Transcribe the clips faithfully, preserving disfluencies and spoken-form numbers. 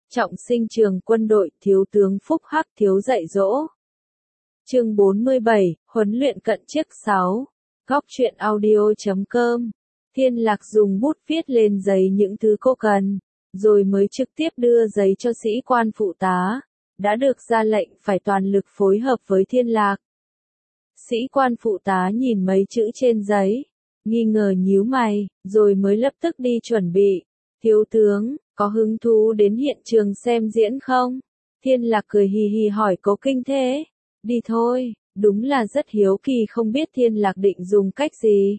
Trọng sinh trường quân đội, thiếu tướng Phúc Hắc thiếu dạy dỗ. Chương bốn mươi bảy, huấn luyện cận chiếc sáu. Góc truyện audio chấm com. Thiên Lạc dùng bút viết lên giấy những thứ cô cần, rồi mới trực tiếp đưa giấy cho sĩ quan phụ tá, đã được ra lệnh phải toàn lực phối hợp với Thiên Lạc. Sĩ quan phụ tá nhìn mấy chữ trên giấy, nghi ngờ nhíu mày, rồi mới lập tức đi chuẩn bị. Thiếu tướng, có hứng thú đến hiện trường xem diễn không? Thiên Lạc cười hì hì hỏi Cố Kinh Thế. Đi thôi, đúng là rất hiếu kỳ không biết Thiên Lạc định dùng cách gì.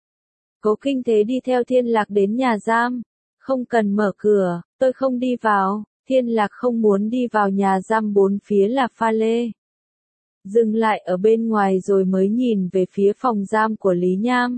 Cố Kinh Thế đi theo Thiên Lạc đến nhà giam. Không cần mở cửa, tôi không đi vào. Thiên Lạc không muốn đi vào nhà giam, bốn phía là pha lê. Dừng lại ở bên ngoài rồi mới nhìn về phía phòng giam của Lý Nham.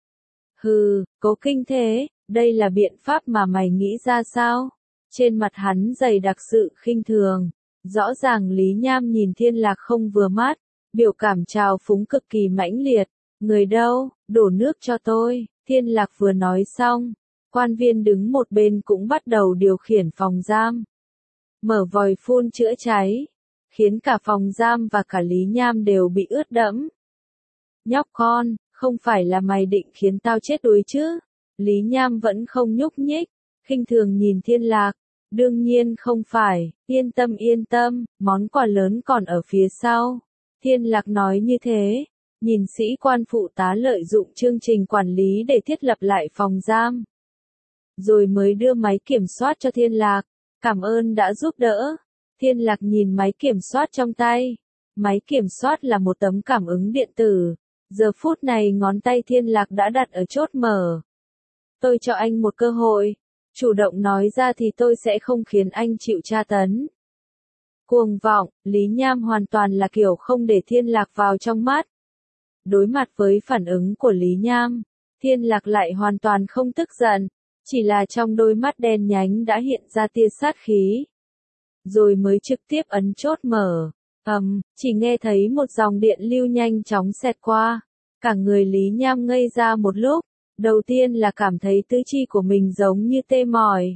Hừ, Cố Kinh Thế, đây là biện pháp mà mày nghĩ ra sao? Trên mặt hắn dày đặc sự khinh thường. Rõ ràng Lý Nham nhìn Thiên Lạc không vừa mắt, biểu cảm trào phúng cực kỳ mãnh liệt. Người đâu, đổ nước cho tôi. Thiên Lạc vừa nói xong, quan viên đứng một bên cũng bắt đầu điều khiển phòng giam. Mở vòi phun chữa cháy, khiến cả phòng giam và cả Lý Nham đều bị ướt đẫm. Nhóc con, không phải là mày định khiến tao chết đuối chứ? Lý Nham vẫn không nhúc nhích, khinh thường nhìn Thiên Lạc. Đương nhiên không phải, yên tâm yên tâm, món quà lớn còn ở phía sau. Thiên Lạc nói như thế, nhìn sĩ quan phụ tá lợi dụng chương trình quản lý để thiết lập lại phòng giam. Rồi mới đưa máy kiểm soát cho Thiên Lạc, cảm ơn đã giúp đỡ. Thiên Lạc nhìn máy kiểm soát trong tay. Máy kiểm soát là một tấm cảm ứng điện tử. Giờ phút này ngón tay Thiên Lạc đã đặt ở chốt mở. Tôi cho anh một cơ hội. Chủ động nói ra thì tôi sẽ không khiến anh chịu tra tấn. Cuồng vọng, Lý Nham hoàn toàn là kiểu không để Thiên Lạc vào trong mắt. Đối mặt với phản ứng của Lý Nham, Thiên Lạc lại hoàn toàn không tức giận, chỉ là trong đôi mắt đen nhánh đã hiện ra tia sát khí. Rồi mới trực tiếp ấn chốt mở, ầm, um, chỉ nghe thấy một dòng điện lưu nhanh chóng xẹt qua. Cả người Lý Nham ngây ra một lúc. Đầu tiên là cảm thấy tứ chi của mình giống như tê mỏi.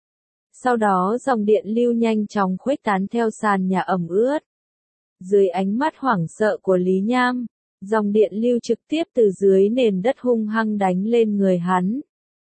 Sau đó dòng điện lưu nhanh chóng khuếch tán theo sàn nhà ẩm ướt. Dưới ánh mắt hoảng sợ của Lý Nham, dòng điện lưu trực tiếp từ dưới nền đất hung hăng đánh lên người hắn.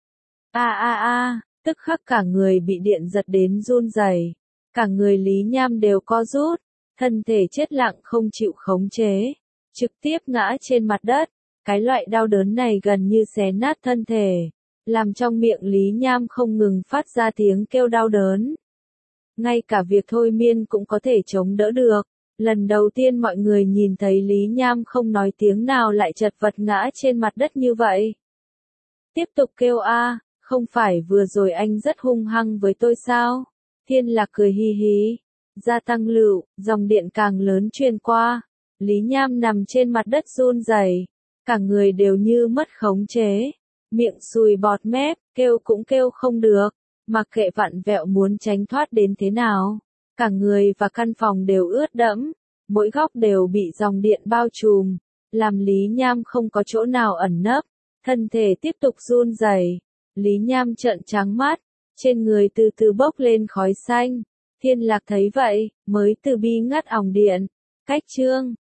A a a, tức khắc cả người bị điện giật đến run rẩy. Cả người Lý Nham đều co rút, thân thể chết lặng không chịu khống chế, trực tiếp ngã trên mặt đất. Cái loại đau đớn này gần như xé nát thân thể, làm trong miệng Lý Nham không ngừng phát ra tiếng kêu đau đớn. Ngay cả việc thôi miên cũng có thể chống đỡ được. Lần đầu tiên mọi người nhìn thấy Lý Nham không nói tiếng nào lại chật vật ngã trên mặt đất như vậy. Tiếp tục kêu a, không phải vừa rồi anh rất hung hăng với tôi sao? Thiên Lạc cười hi hi. Gia tăng lựu, dòng điện càng lớn truyền qua. Lý Nham nằm trên mặt đất run rẩy. Cả người đều như mất khống chế, miệng sùi bọt mép, kêu cũng kêu không được, mặc kệ vặn vẹo muốn tránh thoát đến thế nào. Cả người và căn phòng đều ướt đẫm, mỗi góc đều bị dòng điện bao trùm, làm Lý Nham không có chỗ nào ẩn nấp, thân thể tiếp tục run rẩy. Lý Nham trợn trắng mắt, trên người từ từ bốc lên khói xanh. Thiên Lạc thấy vậy, mới từ bi ngắt òng điện. Cách chương